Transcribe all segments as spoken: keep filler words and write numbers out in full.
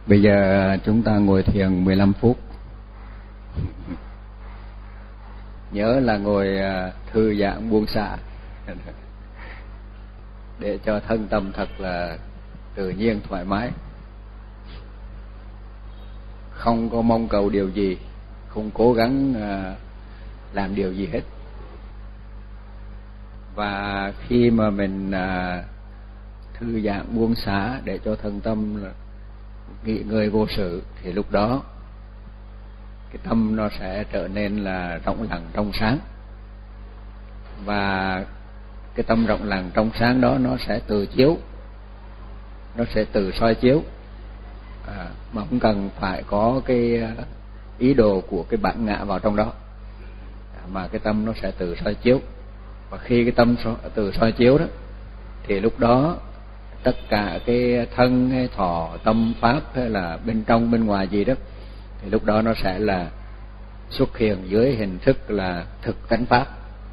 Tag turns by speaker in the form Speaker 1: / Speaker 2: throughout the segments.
Speaker 1: Bây giờ chúng ta ngồi thiền mười lăm phút. Nhớ là ngồi thư giãn buông xả để cho thân tâm thật là tự nhiên thoải mái, không có mong cầu điều gì, không cố gắng làm điều gì hết. Và khi mà mình thư giãn buông xả để cho thân tâm là nghỉ ngơi vô sự, thì lúc đó cái tâm nó sẽ trở nên là rộng lặng trong sáng. Và cái tâm rộng lặng trong sáng đó nó sẽ tự chiếu, nó sẽ tự soi chiếu, à, mà không cần phải có cái ý đồ của cái bản ngã vào trong đó, mà cái tâm nó sẽ tự soi chiếu. Và khi cái tâm tự soi chiếu đó, thì lúc đó tất cả cái thân hay thọ tâm pháp hay là bên trong bên ngoài gì đó, thì lúc đó nó sẽ là xuất hiện dưới hình thức là thực tánh pháp.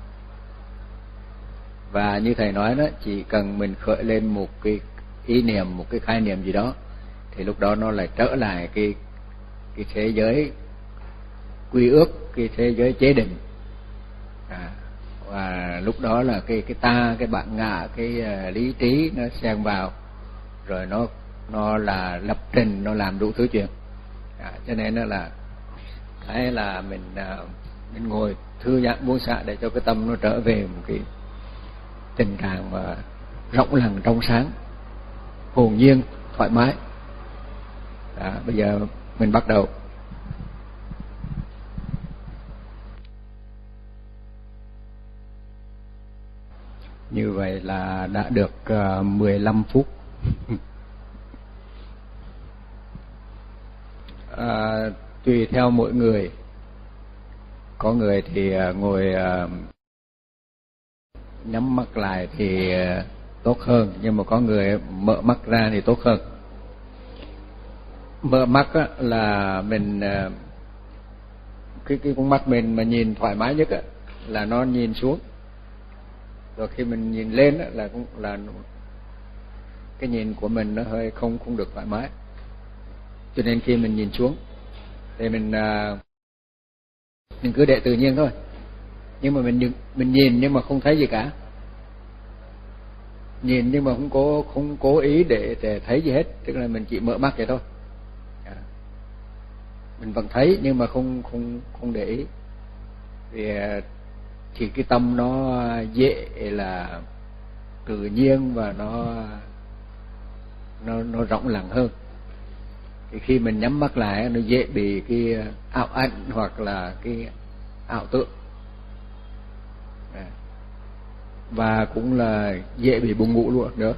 Speaker 1: Và như thầy nói đó, chỉ cần mình khởi lên một cái ý niệm, một cái khái niệm gì đó, thì lúc đó nó lại trở lại cái cái thế giới quy ước, cái thế giới chế định. À, và lúc đó là cái cái ta, cái bản ngã, cái uh, lý trí nó xen vào, rồi nó nó là lập trình, nó làm đủ thứ chuyện. À, cho nên nó là cái là mình uh, mình ngồi thư giãn buông xả để cho cái tâm nó trở về một cái tình trạng mà rộng lặng trong sáng, hồn nhiên, thoải mái. À, bây giờ mình bắt đầu. Như vậy là đã được uh, mười lăm phút. À, tùy theo mỗi người, có người thì uh, ngồi uh, nhắm mắt lại thì uh, tốt hơn, nhưng mà có người mở mắt ra thì tốt hơn. Mở mắt á, là mình uh, cái cái con mắt mình mà nhìn thoải mái nhất á, là nó nhìn xuống. Rồi khi mình nhìn lên á, là cũng là cái nhìn của mình nó hơi không không được thoải mái. Cho nên khi mình nhìn xuống thì mình uh, mình cứ để tự nhiên thôi. Nhưng mà mình mình nhìn nhưng mà không thấy gì cả. Nhìn nhưng mà không cố không cố ý để để thấy gì hết, tức là mình chỉ mở mắt vậy thôi. À, mình vẫn thấy nhưng mà không không không để ý. Vì thì cái tâm nó dễ là tự nhiên và nó nó nó rộng lặng hơn. Thì khi mình nhắm mắt lại nó dễ bị cái ảo ảnh hoặc là cái ảo tưởng, và cũng là dễ bị buồn ngủ luôn nữa.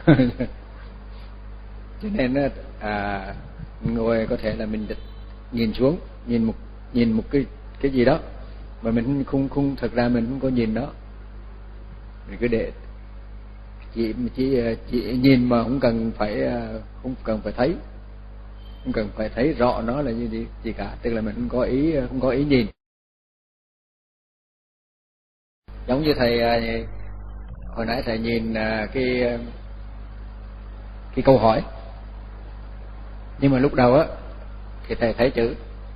Speaker 1: Cho nên à, ngồi có thể là mình nhìn xuống, nhìn một nhìn một cái cái gì đó mà mình không không thật ra mình không có nhìn đó, mình cứ để chỉ chỉ chỉ nhìn mà không cần phải không cần phải thấy, không cần phải thấy rõ nó là như gì gì cả, tức là mình không có ý không có ý nhìn. Giống như thầy hồi nãy thầy nhìn cái cái câu hỏi, nhưng mà lúc đầu á thì thầy thấy chữ,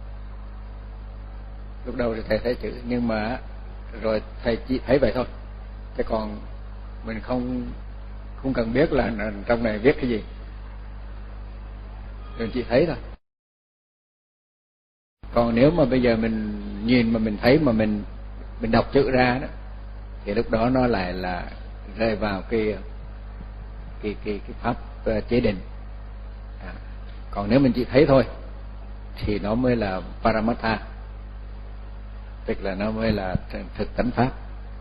Speaker 1: lúc đầu thì thầy thấy chữ, nhưng mà rồi thầy chỉ thấy vậy thôi, chứ còn mình không không cần biết là trong này viết cái gì, mình chỉ thấy thôi. Còn nếu mà bây giờ mình nhìn mà mình thấy mà mình mình đọc chữ ra đó, thì lúc đó nó lại là rơi vào cái cái cái cái pháp chế định. À, còn nếu mình chỉ thấy thôi thì nó mới là Paramatha, tức là nó mới là thực tánh pháp.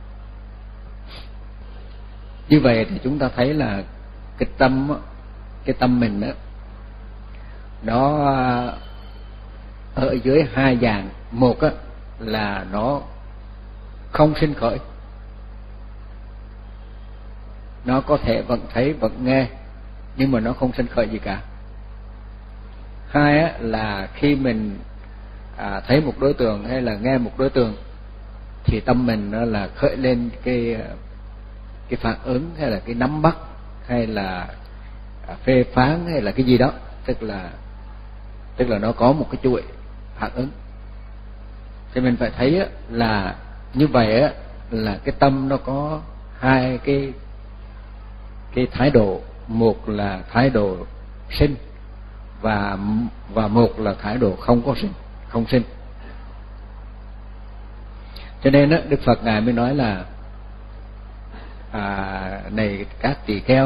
Speaker 1: Như vậy thì chúng ta thấy là cái tâm cái tâm mình đó, nó ở dưới hai dạng. Một á, là nó không sinh khởi, nó có thể vẫn thấy vẫn nghe nhưng mà nó không sinh khởi gì cả. Hai á, là khi mình à, thấy một đối tượng hay là nghe một đối tượng thì tâm mình nó là khởi lên cái cái phản ứng hay là cái nắm bắt hay là phê phán hay là cái gì đó, tức là tức là nó có một cái chuỗi phản ứng. Thì mình phải thấy là như vậy là cái tâm nó có hai cái cái thái độ, một là thái độ sinh và và một là thái độ không có sinh, không sinh. Cho nên đó, Đức Phật ngài mới nói là à, này các tỳ kheo,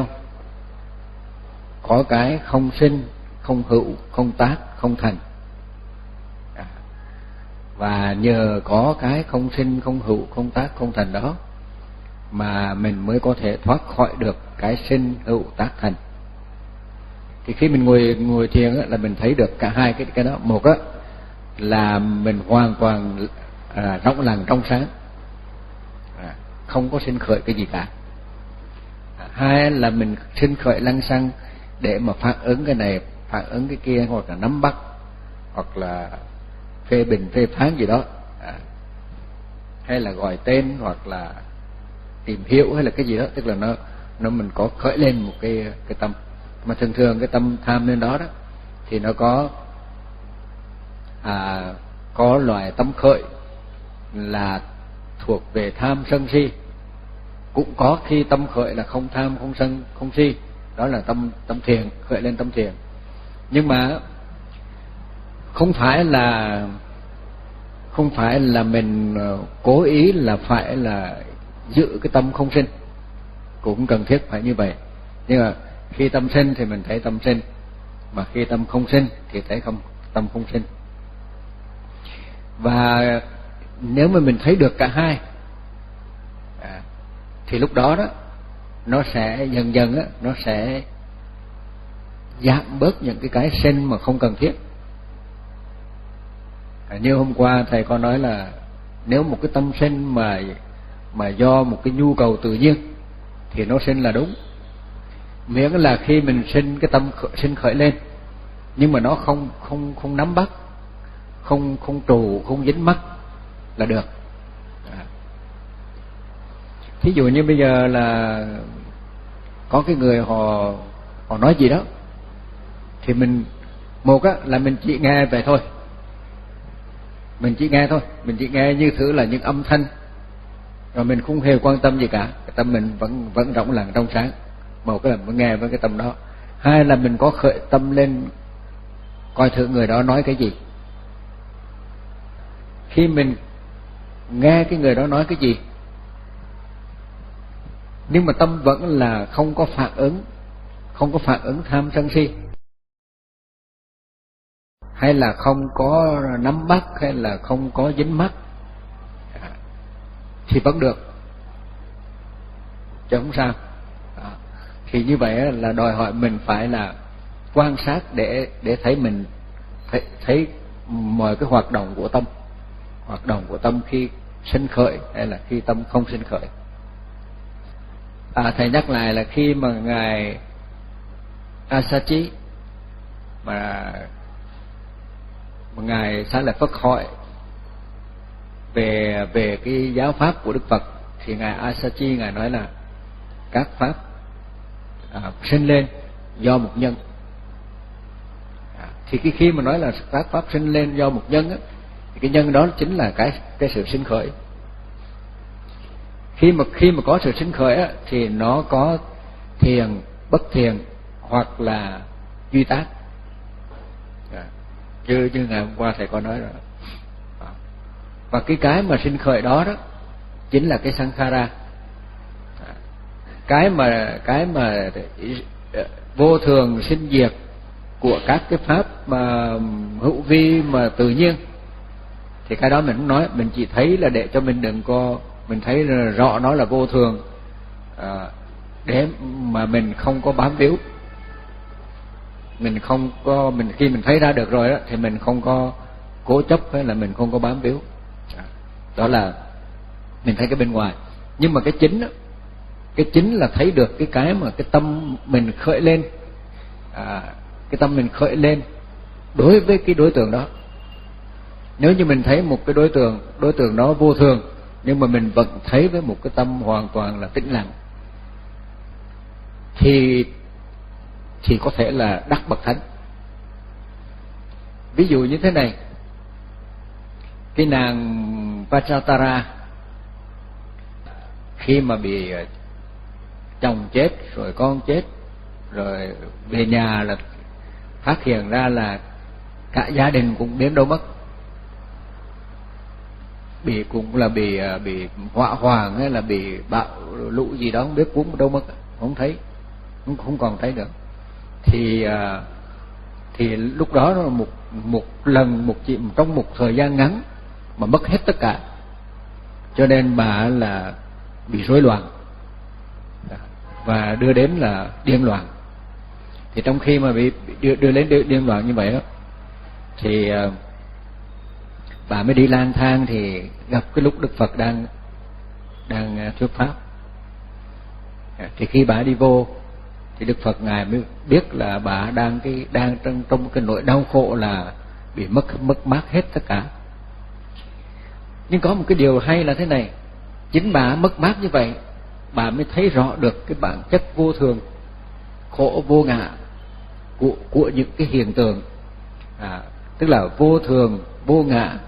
Speaker 1: có cái không sinh, không hữu, không tác, không thành. À, và nhờ có cái không sinh, không hữu, không tác, không thành đó mà mình mới có thể thoát khỏi được cái sinh hữu tác thành. Thì khi mình ngồi ngồi thiền á, là mình thấy được cả hai cái cái đó. Một á là mình hoàn toàn à, trong lặng trong sáng, à, không có sinh khởi cái gì cả. À, hai là mình sinh khởi lăng xăng để mà phản ứng cái này, phản ứng cái kia, hoặc là nắm bắt, hoặc là phê bình phê phán gì đó, à, hay là gọi tên, hoặc là tìm hiểu, hay là cái gì đó. Tức là nó nó mình có khởi lên một cái cái tâm. Mà thường thường cái tâm tham lên đó đó thì nó có à, có loại tâm khởi là thuộc về tham sân si, cũng có khi tâm khởi là không tham, không sân, không si, đó là tâm tâm thiền, khởi lên tâm thiền. Nhưng mà không phải là không phải là mình cố ý là phải là giữ cái tâm không sinh, cũng cần thiết phải như vậy. Nhưng mà khi tâm sinh thì mình thấy tâm sinh, mà khi tâm không sinh thì thấy không tâm không sinh. Và nếu mà mình thấy được cả hai à, thì lúc đó đó nó sẽ dần dần á, nó sẽ giảm bớt những cái cái sinh mà không cần thiết. À, như hôm qua thầy có nói là nếu một cái tâm sinh mà mà do một cái nhu cầu tự nhiên thì nó sinh là đúng, miễn là khi mình sinh cái tâm khởi, sinh khởi lên nhưng mà nó không không không nắm bắt, không không trụ, không dính mắc là được. À. Thí dụ như bây giờ là có cái người họ họ nói gì đó thì mình một á là mình chỉ nghe về thôi, mình chỉ nghe thôi, mình chỉ nghe như thử là những âm thanh, rồi mình không hề quan tâm gì cả, cái tâm mình vẫn vẫn rộng lặng trong sáng. Một cái là mình nghe với cái tâm đó. Hai là mình có khởi tâm lên coi thử người đó nói cái gì. Khi mình nghe cái người đó nói cái gì nhưng mà tâm vẫn là không có phản ứng, không có phản ứng tham sân si, hay là không có nắm bắt, hay là không có dính mắc thì vẫn được, chứ không sao. À, thì như vậy là đòi hỏi mình phải là quan sát để để thấy mình thấy, thấy mọi cái hoạt động của tâm, hoạt động của tâm khi sinh khởi hay là khi tâm không sinh khởi. À, thầy nhắc lại là khi mà ngài Asachi mà, mà ngài Xá Lợi Phất hỏi về về cái giáo pháp của Đức Phật thì ngài Asachi ngài nói là các pháp à, sinh lên do một nhân. À, thì cái khi mà nói là các pháp sinh lên do một nhân á, thì cái nhân đó chính là cái cái sự sinh khởi. Khi mà khi mà có sự sinh khởi á, thì nó có thiền, bất thiền hoặc là duy tác. À, như như ngày hôm qua thầy có nói rồi. À, và cái cái mà sinh khởi đó đó chính là cái sankhara. À, cái mà cái mà vô thường sinh diệt của các cái pháp mà hữu vi mà tự nhiên thì cái đó mình không nói, mình chỉ thấy là để cho mình đừng có, mình thấy rõ nó là vô thường, à, để mà mình không có bám víu, mình không có, mình khi mình thấy ra được rồi đó thì mình không có cố chấp hay là mình không có bám víu. À, đó là mình thấy cái bên ngoài. Nhưng mà cái chính đó, cái chính là thấy được cái cái mà cái tâm mình khởi lên, à, cái tâm mình khởi lên đối với cái đối tượng đó. Nếu như mình thấy một cái đối tượng, đối tượng đó vô thường, nhưng mà mình vẫn thấy với một cái tâm hoàn toàn là tĩnh lặng, thì thì có thể là đắc bậc thánh. Ví dụ như thế này, cái nàng Vajratara khi mà bị chồng chết rồi con chết rồi về nhà là phát hiện ra là cả gia đình cũng biến đâu mất, bị cũng là bị bị hỏa hoạn hay là bị bão lũ gì đó không biết, cuốn đâu mất, không thấy, không, không còn thấy nữa. Thì thì lúc đó nó một một lần một chị trong một thời gian ngắn mà mất hết tất cả, cho nên bà là bị rối loạn và đưa đến là điên loạn. Thì trong khi mà bị đưa, đưa đến điên loạn như vậy đó, thì uh, bà mới đi lang thang, thì gặp cái lúc Đức Phật đang đang thuyết pháp. Thì khi bà đi vô thì Đức Phật ngài mới biết là bà đang cái đang trong trong cái nỗi đau khổ là bị mất mất mát hết tất cả. Nhưng có một cái điều hay là thế này, chính bà mất mát như vậy, bà mới thấy rõ được cái bản chất vô thường, khổ vô ngã của của những cái hiện tượng, à, tức là vô thường vô ngã.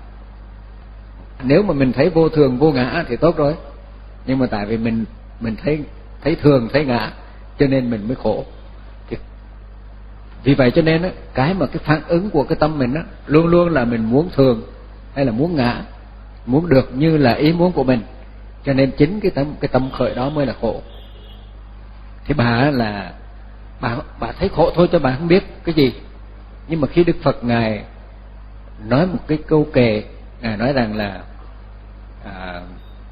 Speaker 1: Nếu mà mình thấy vô thường vô ngã thì tốt rồi, nhưng mà tại vì mình mình thấy thấy thường thấy ngã cho nên mình mới khổ. Thì vì vậy cho nên á, cái mà cái phản ứng của cái tâm mình á, luôn luôn là mình muốn thường hay là muốn ngã, muốn được như là ý muốn của mình, cho nên chính cái tâm cái tâm khởi đó mới là khổ. Thì bà là bà bà thấy khổ thôi cho bà không biết cái gì. Nhưng mà khi Đức Phật ngài nói một cái câu kệ, ngài nói rằng là à,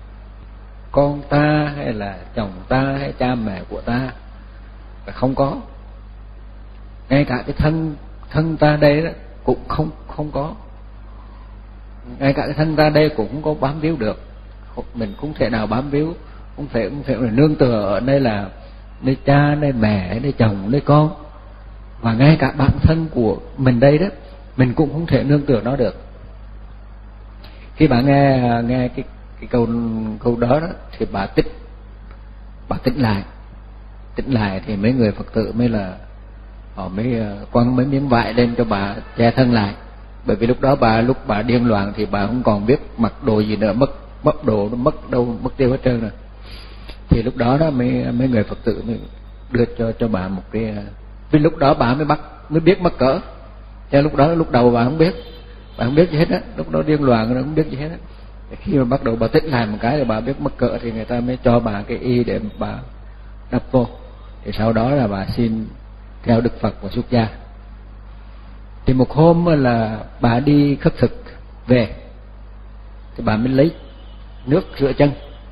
Speaker 1: con ta hay là chồng ta hay cha mẹ của ta là không có, ngay cả cái thân thân ta đây đó cũng không không có, ngay cả cái thân ta đây cũng không có bám víu được, mình cũng thể nào bám víu, không thể không thể là nương tựa ở đây là nơi cha, nơi mẹ, nơi chồng, nơi con, và ngay cả bản thân của mình đây đó mình cũng không thể nương tựa nó được. Khi bà nghe nghe cái cái câu câu đó đó thì bà tích bà tỉnh lại tỉnh lại thì mấy người Phật tử mới là họ mới quăng mấy miếng vải lên cho bà che thân lại, bởi vì lúc đó bà lúc bà điên loạn thì bà không còn biết mặc đồ gì nữa, mất mất đồ, nó mất đâu mất tiêu hết trơn rồi. Thì lúc đó đó mấy mấy người Phật tử mới đưa cho cho bà một cái, vì lúc đó bà mới bắt mới biết mắc cỡ, cho lúc đó lúc đầu bà không biết, bà không biết gì hết á, lúc đó điên loạn nó không biết gì hết á. Khi mà bắt đầu bà tỉnh lại một cái rồi bà biết mắc cỡ thì người ta mới cho bà cái y để bà đắp vô. Thì sau đó là bà xin theo Đức Phật và xuất gia. Thì một hôm là bà đi khất thực về thì bà mới lấy nước rửa chân,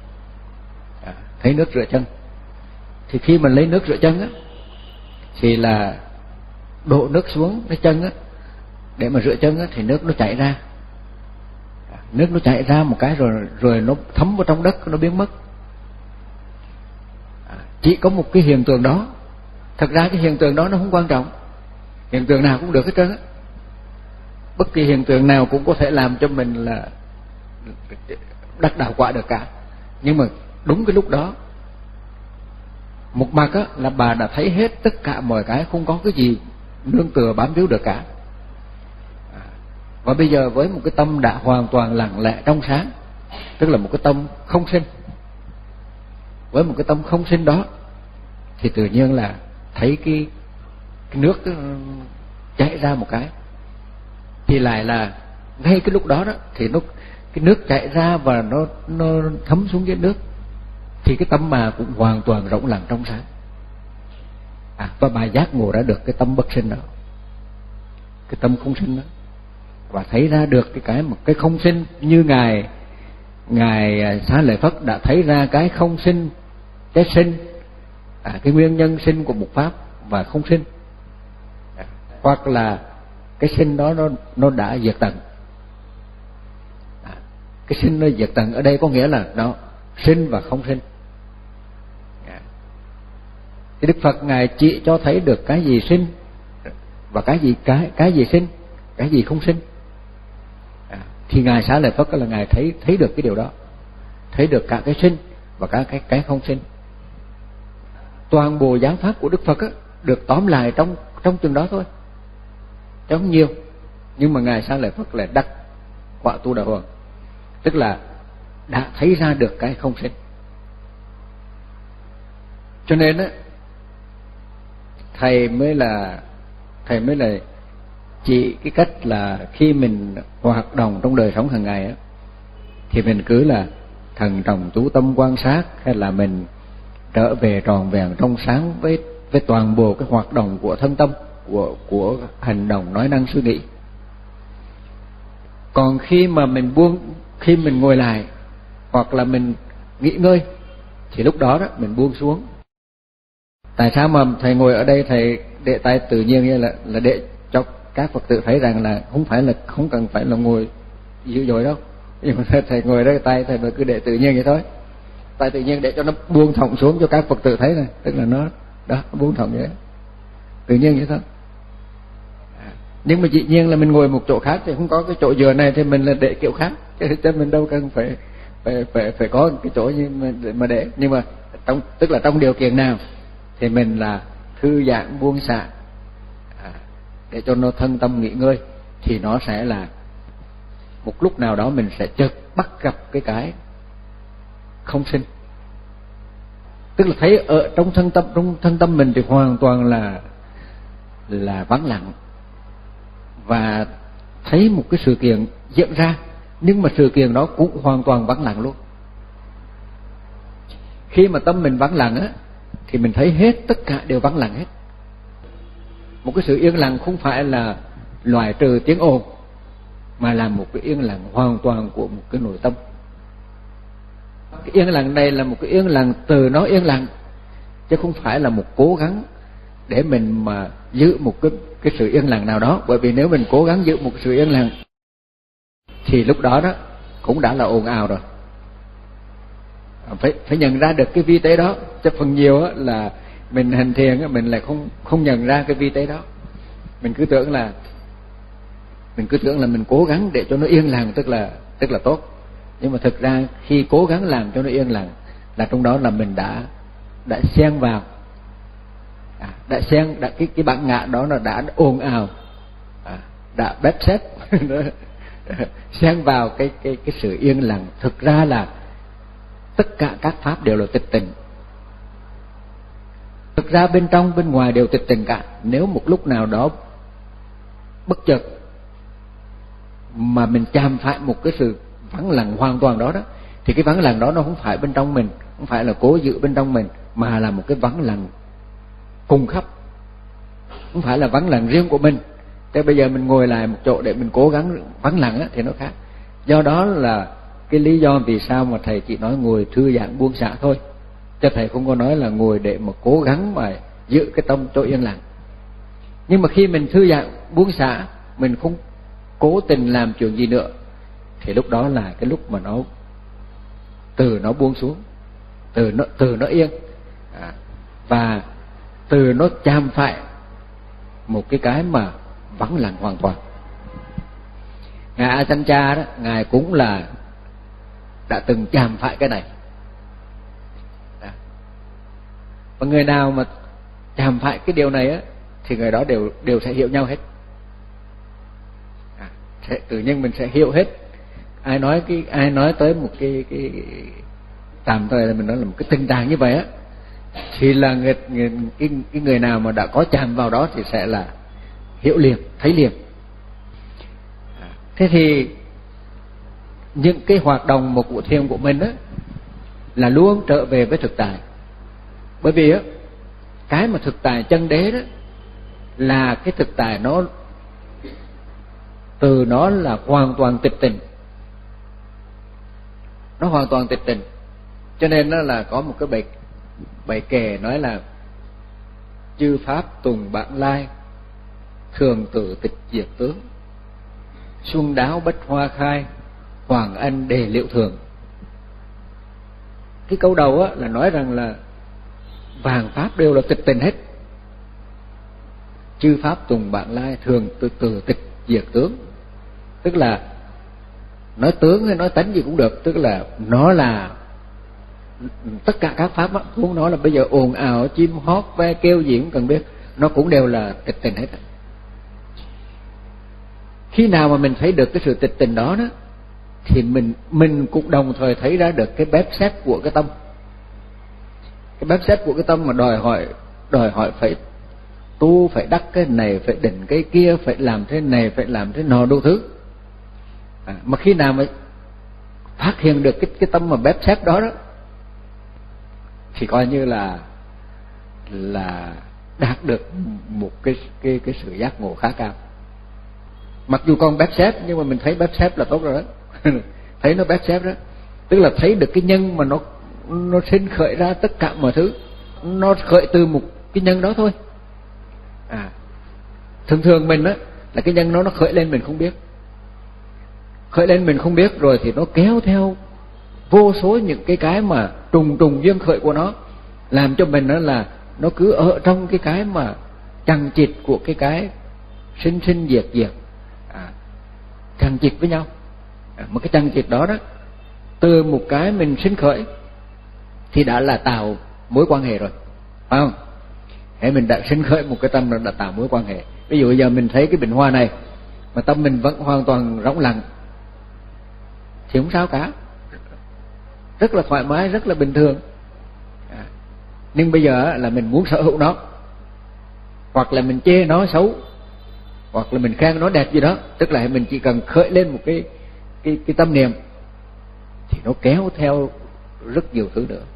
Speaker 1: à, thấy nước rửa chân. Thì khi mà lấy nước rửa chân á thì là đổ nước xuống cái chân á để mà rửa chân á, thì nước nó chảy ra, à, nước nó chảy ra một cái rồi rồi nó thấm vào trong đất, nó biến mất. À, chỉ có một cái hiện tượng đó. Thật ra cái hiện tượng đó nó không quan trọng, hiện tượng nào cũng được hết trơn á, bất kỳ hiện tượng nào cũng có thể làm cho mình là đắc đạo quả được cả. Nhưng mà đúng cái lúc đó một mặt á là bà đã thấy hết tất cả mọi cái, không có cái gì nương tựa bám víu được cả. Và bây giờ với một cái tâm đã hoàn toàn lặng lẽ trong sáng, tức là một cái tâm không sinh, với một cái tâm không sinh đó thì tự nhiên là thấy cái, cái nước chảy ra một cái, thì lại là ngay cái lúc đó đó thì nó cái nước chảy ra và nó nó thấm xuống dưới nước, thì cái tâm bà cũng hoàn toàn rộng lặng trong sáng. À, và bà giác ngộ ra được cái tâm bất sinh đó, cái tâm không sinh đó, và thấy ra được cái cái một cái không sinh, như ngài ngài Xá Lợi Phất đã thấy ra cái không sinh, cái sinh, à, cái nguyên nhân sinh của một pháp và không sinh, à, hoặc là cái sinh đó nó nó đã diệt tận. À, cái sinh nó diệt tận ở đây có nghĩa là nó sinh và không sinh. À, thì Đức Phật ngài chỉ cho thấy được cái gì sinh và cái gì cái cái gì sinh, cái gì không sinh. À, thì ngài Xá Lợi Phất là ngài thấy thấy được cái điều đó, thấy được cả cái sinh và cả cái cái không sinh. Toàn bộ giáo pháp của Đức Phật á, được tóm lại trong trong chừng đó thôi, chứ không nhiều. Nhưng mà ngài Xá Lợi Phất lại đắc quả Tu Đà Hoàng, tức là đã thấy ra được cái không sinh. Cho nên á, thầy mới là thầy mới là chỉ cái cách là khi mình hoạt động trong đời sống hàng ngày á, thì mình cứ là thần trọng chú tâm quan sát, hay là mình trở về tròn vẹn trong sáng với với toàn bộ cái hoạt động của thân tâm, của của hành động nói năng suy nghĩ. Còn khi mà mình buông, khi mình ngồi lại hoặc là mình nghỉ ngơi, thì lúc đó đó mình buông xuống. Tại sao mà thầy ngồi ở đây thầy để tay tự nhiên như là là để cho các Phật tử thấy rằng là không phải là không cần phải là ngồi dữ dội đâu, nhưng mà thầy ngồi đây tay thầy mà cứ để tự nhiên vậy thôi, tay tự nhiên để cho nó buông thõng xuống cho các Phật tử thấy này, tức là nó đó nó buông thõng vậy, tự nhiên vậy thôi. Nhưng mà dĩ nhiên là mình ngồi một chỗ khác thì không có cái chỗ dựa này thì mình là để kiểu khác, chứ mình đâu cần phải phải phải phải có cái chỗ như mà để, mà để nhưng mà trong tức là trong điều kiện nào thì mình là thư giãn buông xả à, để cho nó thân tâm nghỉ ngơi, thì nó sẽ là một lúc nào đó mình sẽ chợt bắt gặp cái cái không sinh. Tức là thấy ở trong thân tâm trong thân tâm mình thì hoàn toàn là là vắng lặng, và thấy một cái sự kiện diễn ra, nhưng mà sự kiện đó cũng hoàn toàn vắng lặng luôn. Khi mà tâm mình vắng lặng á, thì mình thấy hết tất cả đều vắng lặng hết. Một cái sự yên lặng không phải là loại trừ tiếng ồn, mà là một cái yên lặng hoàn toàn của một cái nội tâm. Cái yên lặng này là một cái yên lặng từ nó yên lặng, chứ không phải là một cố gắng để mình mà giữ một cái cái sự yên lặng nào đó. Bởi vì nếu mình cố gắng giữ một sự yên lặng thì lúc đó đó cũng đã là ồn ào rồi. Phải phải nhận ra được cái vi tế đó, chứ phần nhiều á là mình hành thiền á, mình lại không không nhận ra cái vi tế đó. Mình cứ tưởng là mình cứ tưởng là mình cố gắng để cho nó yên lặng tức là tức là tốt. Nhưng mà thực ra khi cố gắng làm cho nó yên lặng là trong đó là mình đã đã xen vào, à, đã xen đã cái cái bản ngã đó nó đã ồn ào, à, đã bếp xếp xen vào cái cái cái sự yên lặng. Thực ra là tất cả các pháp đều là tịch tịnh. Thực ra bên trong bên ngoài đều tịch tịnh cả. Nếu một lúc nào đó bất chợt mà mình chạm phải một cái sự vắng lặng hoàn toàn đó đó, thì cái vắng lặng đó nó không phải bên trong mình, không phải là cố giữ bên trong mình, mà là một cái vắng lặng cùng khắp, không phải là vắng lặng riêng của mình. Thế bây giờ mình ngồi lại một chỗ để mình cố gắng vắng lặng á, thì nó khác. Do đó là cái lý do vì sao mà thầy chỉ nói ngồi thư giãn buông xả thôi, chứ thầy không có nói là ngồi để mà cố gắng mà giữ cái tâm chỗ yên lặng. Nhưng mà khi mình thư giãn buông xả, mình không cố tình làm chuyện gì nữa, thì lúc đó là cái lúc mà nó từ nó buông xuống, từ nó từ nó yên, à, và từ nó chạm phải một cái cái mà vắng lặng hoàn toàn. Ngài A Chanh Cha đó, ngài cũng là đã từng chạm phải cái này. À, và người nào mà chạm phải cái điều này á, thì người đó đều đều sẽ hiểu nhau hết. À, sẽ, tự nhiên mình sẽ hiểu hết. Ai nói cái ai nói tới một cái cái tạm thời là mình nói là một cái tình trạng như vậy á, thì là người, người cái, cái người nào mà đã có chạm vào đó thì sẽ là hiểu liền, thấy liền. À, thế thì những cái hoạt động một của thiền của mình á là luôn trở về với thực tại. Bởi vì á, cái mà thực tại chân đế đó là cái thực tại nó từ nó là hoàn toàn tịch tịnh, nó hoàn toàn tịch tịnh. Cho nên nó là có một cái bài bài kệ nói là chư pháp tùng bản lai, thường tử tịch diệt tướng, xuân đáo bách hoa khai, hoàng anh đề liệu thường. Cái câu đầu á là nói rằng là vàng pháp đều là tịch tịnh hết, chư pháp tùng bản lai, thường từ từ tịch diệt tướng. Tức là nói tướng hay nói tánh gì cũng được, tức là nó là tất cả các pháp á, muốn nói là bây giờ ồn ào chim hót ve kêu gì cũng cần biết, nó cũng đều là tịch tịnh hết. Khi nào mà mình thấy được cái sự tịch tình đó đó, thì mình mình cũng đồng thời thấy ra được cái bếp xếp của cái tâm. Cái bếp xếp của cái tâm mà đòi hỏi đòi hỏi phải tu, phải đắc cái này, phải định cái kia, phải làm thế này, phải làm thế nọ đủ thứ. À, mà khi nào mà phát hiện được cái cái tâm mà bếp xếp đó đó, thì coi như là là đạt được một cái cái cái sự giác ngộ khá cao. Mặc dù còn bếp xếp nhưng mà mình thấy bếp xếp là tốt rồi đó. Thấy nó bếp xếp đó, tức là thấy được cái nhân mà nó nó sinh khởi ra tất cả mọi thứ, nó khởi từ một cái nhân đó thôi. À, thường thường mình á là cái nhân đó nó khởi lên mình không biết, khởi lên mình không biết rồi thì nó kéo theo vô số những cái cái mà trùng trùng duyên khởi của nó, làm cho mình đó là nó cứ ở trong cái cái mà chằng chịt của cái cái sinh sinh diệt diệt, à, chằng chịt với nhau. À, một cái chằng chịt đó đó, từ một cái mình sinh khởi thì đã là tạo mối quan hệ rồi, phải không? Hễ mình đã sinh khởi một cái tâm là đã tạo mối quan hệ. Ví dụ giờ mình thấy cái bình hoa này mà tâm mình vẫn hoàn toàn rỗng lặng thì không sao cả, rất là thoải mái, rất là bình thường. À, nhưng bây giờ là mình muốn sở hữu nó, hoặc là mình chê nó xấu, hoặc là mình khen nó đẹp gì đó, tức là mình chỉ cần khởi lên một cái cái cái tâm niệm thì nó kéo theo rất nhiều thứ nữa.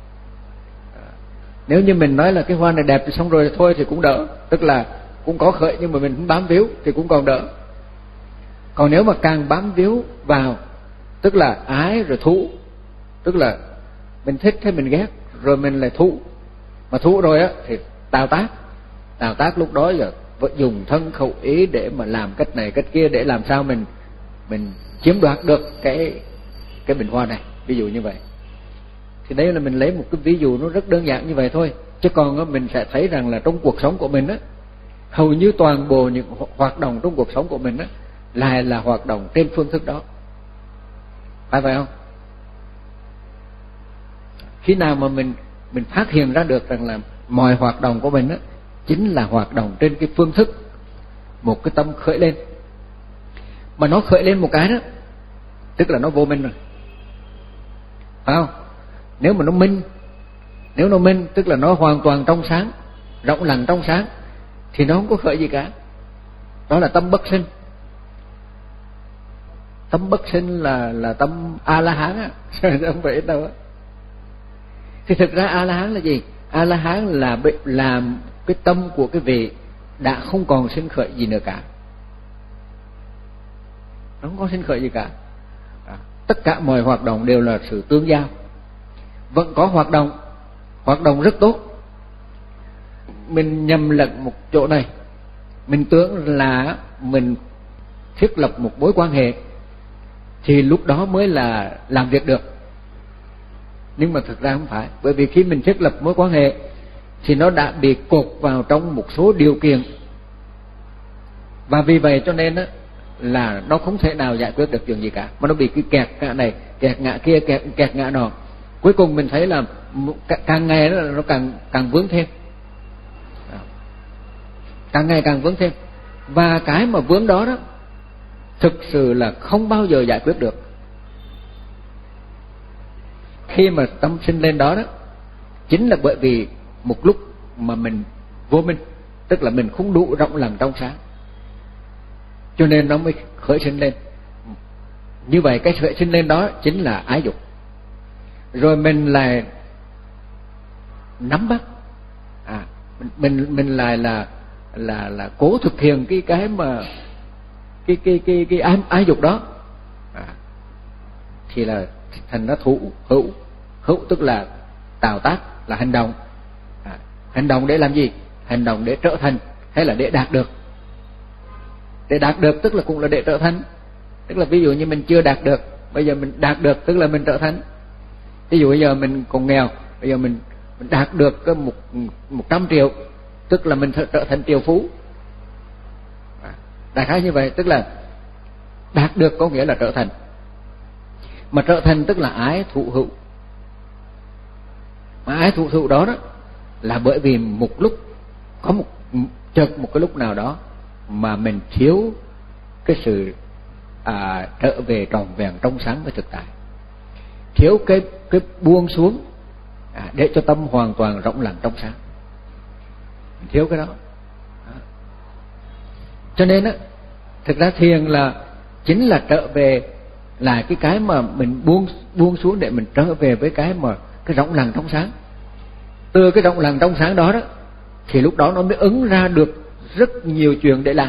Speaker 1: À, nếu như mình nói là cái hoa này đẹp thì xong rồi thôi thì cũng đỡ, tức là cũng có khởi nhưng mà mình không bám víu thì cũng còn đỡ. Còn nếu mà càng bám víu vào, tức là ái rồi thụ, tức là mình thích hay mình ghét rồi mình lại thụ, mà thụ rồi á thì tạo tác, tạo tác lúc đó giờ vẫn dùng thân khẩu ý để mà làm cách này cách kia để làm sao mình mình chiếm đoạt được cái cái bình hoa này, ví dụ như vậy. Thì đấy là mình lấy một cái ví dụ nó rất đơn giản như vậy thôi, chứ còn á, mình sẽ thấy rằng là trong cuộc sống của mình á, hầu như toàn bộ những hoạt động trong cuộc sống của mình á lại là hoạt động trên phương thức đó, phải vậy không? Khi nào mà mình mình phát hiện ra được rằng là mọi hoạt động của mình á chính là hoạt động trên cái phương thức một cái tâm khởi lên, mà nó khởi lên một cái đó tức là nó vô minh rồi, phải không? Nếu mà nó minh, nếu nó minh tức là nó hoàn toàn trong sáng, rộng lặng trong sáng, thì nó không có khởi gì cả. Đó là tâm bất sinh. Tâm bất sinh là là tâm A La Hán á, không phải ít đâu á. Thì thực ra A La Hán là gì? A La Hán là làm cái tâm của cái vị đã không còn sinh khởi gì nữa cả, nó không có sinh khởi gì cả. À, tất cả mọi hoạt động đều là sự tương giao. Vẫn có hoạt động, hoạt động rất tốt. Mình nhầm lẫn một chỗ này, mình tưởng là mình thiết lập một mối quan hệ thì lúc đó mới là làm việc được, nhưng mà thực ra không phải. Bởi vì khi mình thiết lập mối quan hệ thì nó đã bị cột vào trong một số điều kiện, và vì vậy cho nên á là nó không thể nào giải quyết được chuyện gì cả, mà nó bị cái kẹt ngã này, kẹt ngã kia, kẹt kẹt ngã nọ. Cuối cùng mình thấy là càng ngày nó nó càng càng vướng thêm, càng ngày càng vướng thêm, và cái mà vướng đó đó thực sự là không bao giờ giải quyết được. Khi mà tâm sinh lên đó đó chính là bởi vì một lúc mà mình vô minh, tức là mình không đủ rộng lặng trong sáng, cho nên nó mới khởi sinh lên. Như vậy cái khởi sinh lên đó chính là ái dục. Rồi mình lại nắm bắt, à, mình mình mình lại là là là cố thực hiện cái cái mà cái cái cái cái ái, ái dục đó, à, thì là thành nó thủ hữu. Hữu tức là tạo tác, là hành động. À, hành động để làm gì? Hành động để trở thành hay là để đạt được? Để đạt được tức là cũng là để trở thành. Tức là ví dụ như mình chưa đạt được, bây giờ mình đạt được tức là mình trở thành. Ví dụ bây giờ mình còn nghèo, bây giờ mình, mình đạt được cái một một trăm triệu, tức là mình trở thành triệu phú. À, đại khái như vậy, tức là đạt được có nghĩa là trở thành, mà trở thành tức là ái thụ hữu. Mà ái thụ hữu đó đó là bởi vì một lúc có một chợt một cái lúc nào đó mà mình thiếu cái sự à, trở về tròn vẹn trong sáng với thực tại, thiếu cái cái buông xuống à, để cho tâm hoàn toàn rộng lặng trong sáng, thiếu cái đó. À. Cho nên á, thực ra thiền là chính là trở về lại cái cái mà mình buông buông xuống để mình trở về với cái mà cái rộng lặng trong sáng. Từ cái rộng lặng trong sáng đó đó thì lúc đó nó mới ứng ra được rất nhiều chuyện để làm.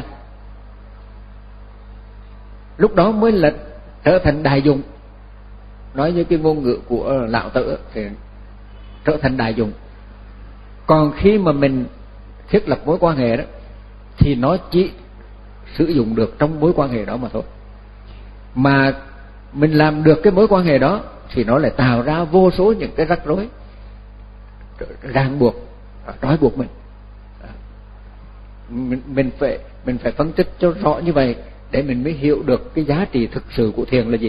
Speaker 1: Lúc đó mới là trở thành đại dụng. Nói như cái ngôn ngữ của Lão Tử thì trở thành đại dụng. Còn khi mà mình thiết lập mối quan hệ đó thì nó chỉ sử dụng được trong mối quan hệ đó mà thôi. Mà mình làm được cái mối quan hệ đó thì nó lại tạo ra vô số những cái rắc rối, ràng buộc, trói buộc mình. mình mình phải mình phải phân tích cho rõ như vậy để mình mới hiểu được cái giá trị thực sự của thiền là gì.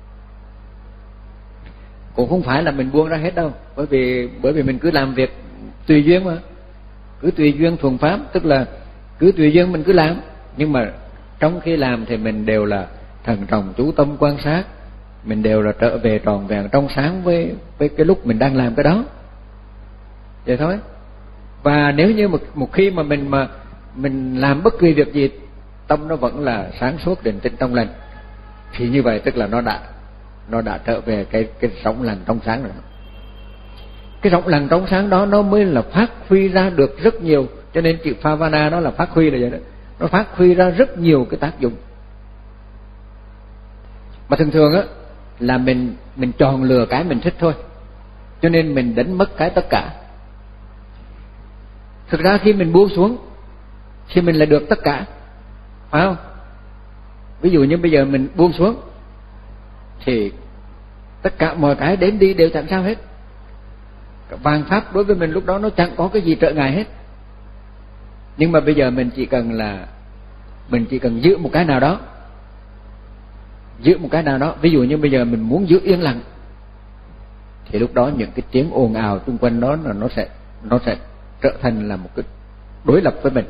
Speaker 1: Cũng không phải là mình buông ra hết đâu, bởi vì bởi vì mình cứ làm việc tùy duyên mà, cứ tùy duyên thuần pháp, tức là cứ tùy duyên mình cứ làm, nhưng mà trong khi làm thì mình đều là thần trọng chú tâm quan sát, mình đều là trở về tròn vẹn trong sáng với với cái lúc mình đang làm cái đó, vậy thôi. Và nếu như một một khi mà mình mà mình làm bất kỳ việc gì, tâm nó vẫn là sáng suốt định tĩnh trong lành, thì như vậy tức là nó đã nó đã trở về cái cái rộng lặng trong sáng rồi. Cái rộng lặng trong sáng đó nó mới là phát huy ra được rất nhiều. Cho nên chữ Phavana nó là phát huy là vậy đó, nó phát huy ra rất nhiều cái tác dụng. Mà thường thường á là mình mình chọn lựa cái mình thích thôi, cho nên mình đánh mất cái tất cả. Thực ra khi mình buông xuống thì mình lại được tất cả, phải không? Ví dụ như bây giờ mình buông xuống thì tất cả mọi cái đến đi đều chẳng sao hết. Vạn pháp đối với mình lúc đó nó chẳng có cái gì trở ngại hết. Nhưng mà bây giờ mình chỉ cần là mình chỉ cần giữ một cái nào đó, giữ một cái nào đó. Ví dụ như bây giờ mình muốn giữ yên lặng, thì lúc đó những cái tiếng ồn ào xung quanh đó là nó sẽ nó sẽ trở thành là một cái đối lập với mình.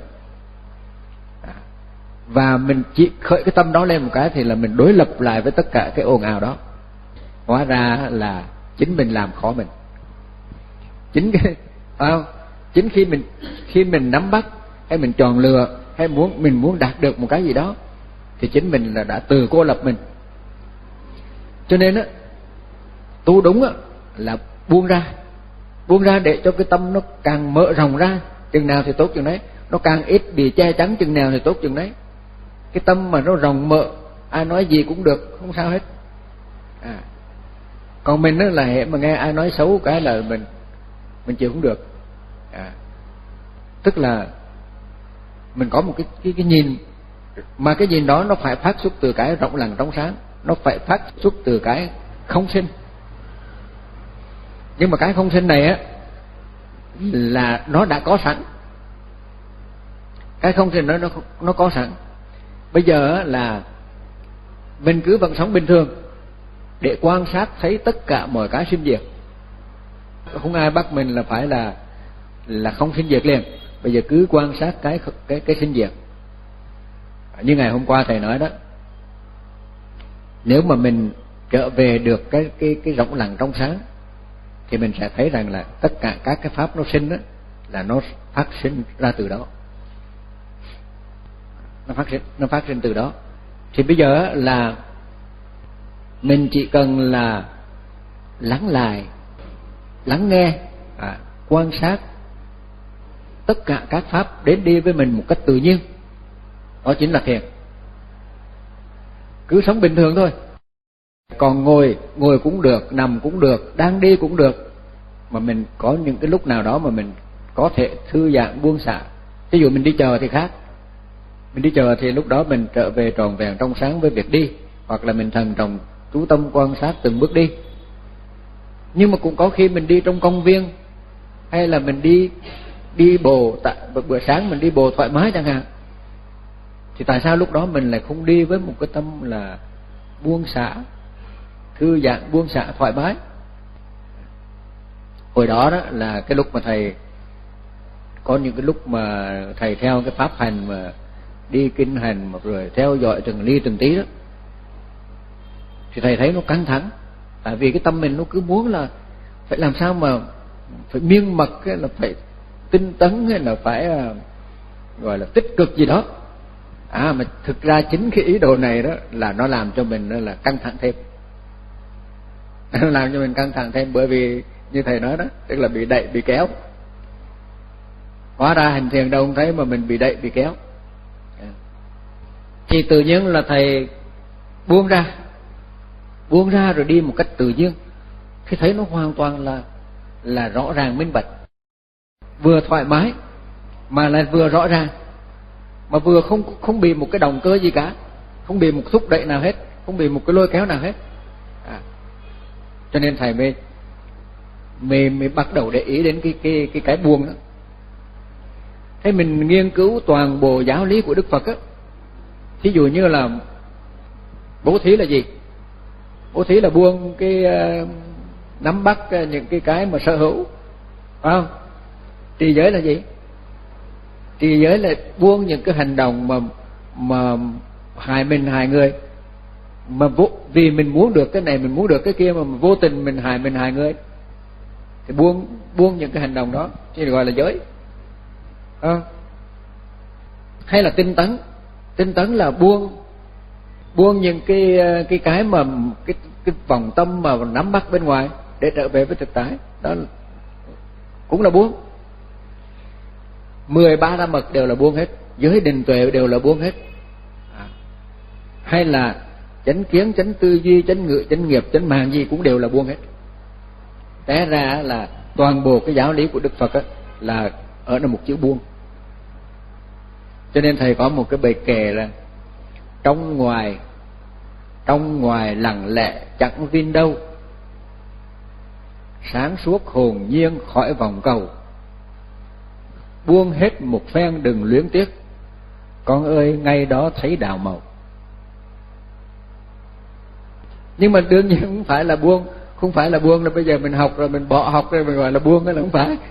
Speaker 1: Và mình chỉ khởi cái tâm đó lên một cái thì là mình đối lập lại với tất cả cái ồn ào đó. Hóa ra là chính mình làm khó mình. Chính cái phải không? Chính khi mình khi mình nắm bắt hay mình chọn lựa hay muốn mình muốn đạt được một cái gì đó thì chính mình là đã từ cô lập mình. Cho nên á, tu đúng á là buông ra, buông ra để cho cái tâm nó càng mở rộng ra chừng nào thì tốt chừng đấy, nó càng ít bị che chắn chừng nào thì tốt chừng đấy. Cái tâm mà nó rộng mở, ai nói gì cũng được, không sao hết. À. Còn mình á là hệ mà nghe ai nói xấu cái là mình mình chịu không được. À. Tức là mình có một cái cái cái nhìn, mà cái nhìn đó nó phải phát xuất từ cái rộng lặng trong sáng, nó phải phát xuất từ cái không sinh. Nhưng mà cái không sinh này á là nó đã có sẵn. Cái không sinh đó nó nó có sẵn. Bây giờ là mình cứ vẫn sống bình thường để quan sát thấy tất cả mọi cái sinh diệt. Không ai bắt mình là phải là là không sinh diệt liền. Bây giờ cứ quan sát cái cái cái sinh diệt. Như ngày hôm qua thầy nói đó, nếu mà mình trở về được cái cái cái rộng lặng trong sáng thì mình sẽ thấy rằng là tất cả các cái pháp nó sinh đó là nó phát sinh ra từ đó. Nó phát sinh nó phát sinh từ đó. Thì bây giờ là mình chỉ cần là lắng lại, lắng nghe, à, quan sát tất cả các pháp đến đi với mình một cách tự nhiên. Đó chính là thiền. Cứ sống bình thường thôi. Còn ngồi ngồi cũng được, nằm cũng được, đang đi cũng được, mà mình có những cái lúc nào đó mà mình có thể thư giãn buông xả. Ví dụ mình đi chờ thì khác. Mình đi chờ thì lúc đó mình trở về tròn vẹn trong sáng với việc đi, hoặc là mình thần trọng chú tâm quan sát từng bước đi. Nhưng mà cũng có khi mình đi trong công viên, hay là mình đi đi bộ, tại bữa sáng mình đi bộ thoải mái chẳng hạn, thì tại sao lúc đó mình lại không đi với một cái tâm là buông xả, thư giãn buông xả thoải mái? Hồi đó đó là cái lúc mà thầy có những cái lúc mà thầy theo cái pháp hành mà đi kinh hành một rồi theo dõi từng ly từng tí đó, thì thầy thấy nó căng thẳng. Tại vì cái tâm mình nó cứ muốn là phải làm sao mà phải miên mật, là phải tinh tấn, hay là phải gọi là tích cực gì đó. À mà thực ra chính cái ý đồ này đó là nó làm cho mình là căng thẳng thêm. Nó làm cho mình căng thẳng thêm, bởi vì như thầy nói đó, tức là bị đẩy, bị kéo. Hóa ra hành thiền đâu không thấy mà mình bị đẩy, bị kéo. Thì tự nhiên là thầy buông ra, buông ra rồi đi một cách tự nhiên. Thì thấy nó hoàn toàn là là rõ ràng minh bạch, vừa thoải mái mà lại vừa rõ ràng, mà vừa không không bị một cái động cơ gì cả, không bị một thúc đẩy nào hết, không bị một cái lôi kéo nào hết. À, cho nên thầy mới mới mới bắt đầu để ý đến cái cái cái cái buông đó. Thế mình nghiên cứu toàn bộ giáo lý của Đức Phật á, thí dụ như là bố thí là gì? Bố thí là buông cái uh, nắm bắt uh, những cái cái mà sở hữu, phải không? Trì giới là gì? Trì giới là buông những cái hành động mà mà hại mình hại người, mà vô, vì mình muốn được cái này, mình muốn được cái kia, mà vô tình mình hại mình hại người, thì buông buông những cái hành động đó thì gọi là giới. À, hay là tinh tấn. Tinh tấn là buông buông những cái cái cái mà cái cái vòng tâm mà nắm bắt bên ngoài để trở về với thực tại, đó cũng là buông. Mười ba la mật đều là buông hết, giới định tuệ đều là buông hết. À, hay là chánh kiến, chánh tư duy, chánh ngữ, chánh nghiệp, chánh mạng gì cũng đều là buông hết. Té ra là toàn bộ cái giáo lý của Đức Phật á, là ở trong một chữ buông. Cho nên thầy có một cái bài kệ là trong ngoài trong ngoài lặng lẽ chẳng vin đâu, sáng suốt hồn nhiên khỏi vòng cầu, buông hết một phen đừng luyến tiếc, con ơi ngay đó thấy đạo màu. Nhưng mà đương nhiên không phải là buông, không phải là buông là bây giờ mình học rồi mình bỏ học rồi mình gọi là buông, đó là không phải.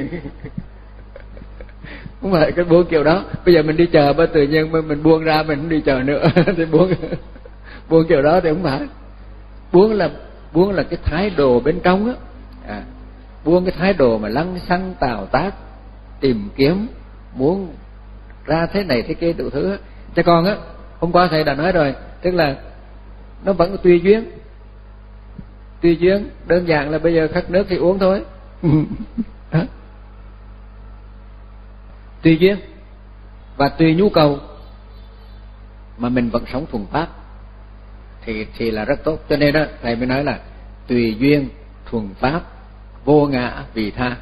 Speaker 1: Không phải cái buông kiểu đó. Bây giờ mình đi chờ mà tự nhiên mình buông ra, mình không đi chờ nữa thì buông buông kiểu đó thì không phải. Buông là buông là cái thái độ bên trong á. À, buông cái thái độ mà lăng xăng tào tác, tìm kiếm, muốn ra thế này thế kia đủ thứ á. Chứ còn á, hôm qua thầy đã nói rồi, tức là nó vẫn tùy duyên. Tùy duyên, đơn giản là bây giờ khát nước thì uống thôi. Tùy duyên và tùy nhu cầu mà mình vẫn sống thuần pháp thì thì là rất tốt. Cho nên đó thầy mới nói là tùy duyên thuần pháp, vô ngã vị tha.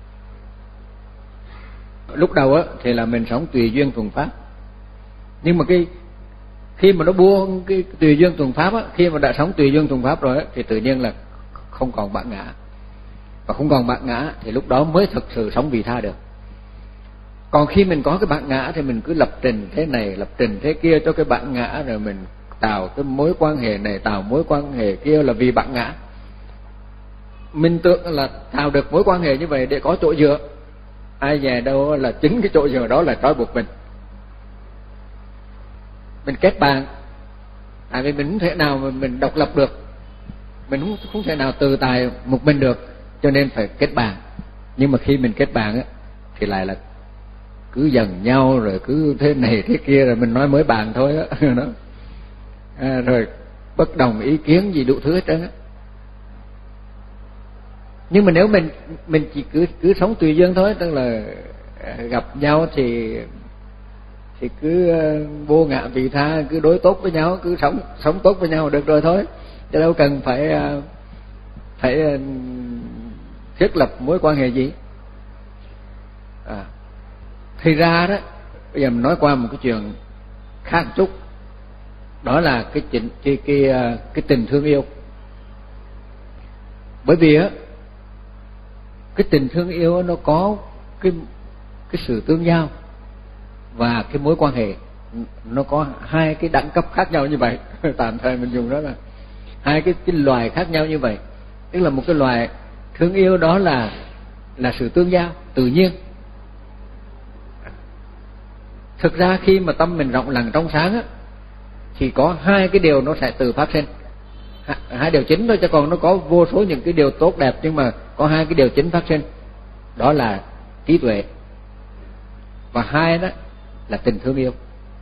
Speaker 1: Lúc đầu á thì là mình sống tùy duyên thuần pháp, nhưng mà cái khi mà nó buông cái tùy duyên thuần pháp á, khi mà đã sống tùy duyên thuần pháp rồi á, thì tự nhiên là không còn bản ngã, và không còn bản ngã thì lúc đó mới thực sự sống vị tha được. Còn khi mình có cái bản ngã thì mình cứ lập trình thế này, lập trình thế kia cho cái bản ngã, rồi mình tạo cái mối quan hệ này, tạo mối quan hệ kia là vì bản ngã. Mình tưởng là tạo được mối quan hệ như vậy để có chỗ dựa, ai dè đâu là chính cái chỗ dựa đó là trói buộc mình. Mình kết bạn, tại vì mình không thể nào mà mình độc lập được, mình không, không thể nào tự tài một mình được, cho nên phải kết bạn. Nhưng mà khi mình kết bạn á, thì lại là cứ dần nhau, rồi cứ thế này thế kia, rồi mình nói mới bàn thôi á. Đó. À, rồi bất đồng ý kiến gì đủ thứ hết trơn á. Nhưng mà nếu mình mình chỉ cứ cứ sống tùy duyên thôi, tức là gặp nhau thì thì cứ vô ngã vị tha, cứ đối tốt với nhau, cứ sống sống tốt với nhau được rồi thôi, chứ đâu cần phải phải thiết lập mối quan hệ gì. À, thì ra đó, bây giờ mình nói qua một cái chuyện khác chút, đó là cái chuyện cái cái cái tình thương yêu. Bởi vì á, cái tình thương yêu nó có cái cái sự tương giao và cái mối quan hệ, nó có hai cái đẳng cấp khác nhau như vậy. Tạm thời mình dùng đó là hai cái cái loài khác nhau như vậy. Tức là một cái loài thương yêu đó là là sự tương giao tự nhiên. Thực ra khi mà tâm mình rộng lặng trong sáng á, thì có hai cái điều nó sẽ tự phát sinh, hai điều chính thôi, chứ còn nó có vô số những cái điều tốt đẹp, nhưng mà có hai cái điều chính phát sinh, đó là trí tuệ, và hai đó là tình thương yêu.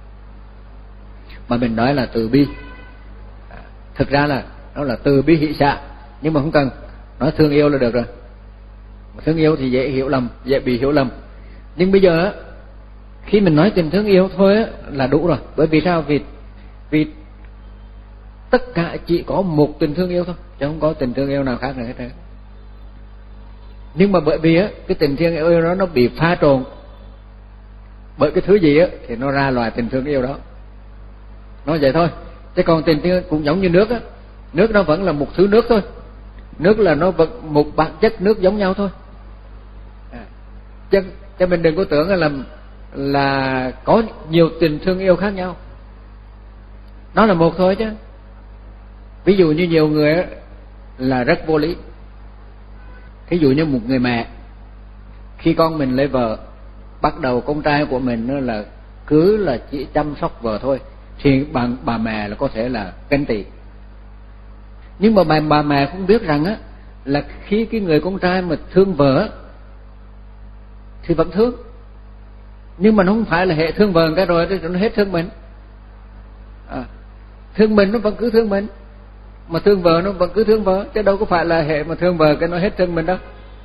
Speaker 1: Mà mình nói là từ bi, thực ra là nó là từ bi hỷ xả, nhưng mà không cần nói thương yêu là được rồi. Thương yêu thì dễ hiểu lầm, dễ bị hiểu lầm. Nhưng bây giờ khi mình nói tình thương yêu thôi là đủ rồi. Bởi vì sao? Vì vì tất cả chỉ có một tình thương yêu thôi, chứ không có tình thương yêu nào khác nữa hết trơn. Nhưng mà bởi vì á, cái tình thương yêu đó nó bị pha trộn bởi cái thứ gì á, thì nó ra loài tình thương yêu đó. Nói vậy thôi. Chứ còn tình thương cũng giống như nước á, nước nó vẫn là một thứ nước thôi. Nước là nó vẫn một bản chất nước giống nhau thôi. À, chứ, chứ mình đừng có tưởng là là có nhiều tình thương yêu khác nhau. Nó là một thôi chứ. Ví dụ như nhiều người á, là rất vô lý. Ví dụ như một người mẹ, khi con mình lấy vợ, bắt đầu con trai của mình là cứ là chỉ chăm sóc vợ thôi, thì bà, bà mẹ là có thể là ganh tị. Nhưng mà bà, bà mẹ không biết rằng á, là khi cái người con trai mà thương vợ thì vẫn thương, nhưng mà nó không phải là hệ thương vợ cái rồi nó hết thương mình. À, thương mình nó vẫn cứ thương mình, mà thương vợ nó vẫn cứ thương vợ, chứ đâu có phải là hệ mà thương vợ cái nó hết thương mình đâu.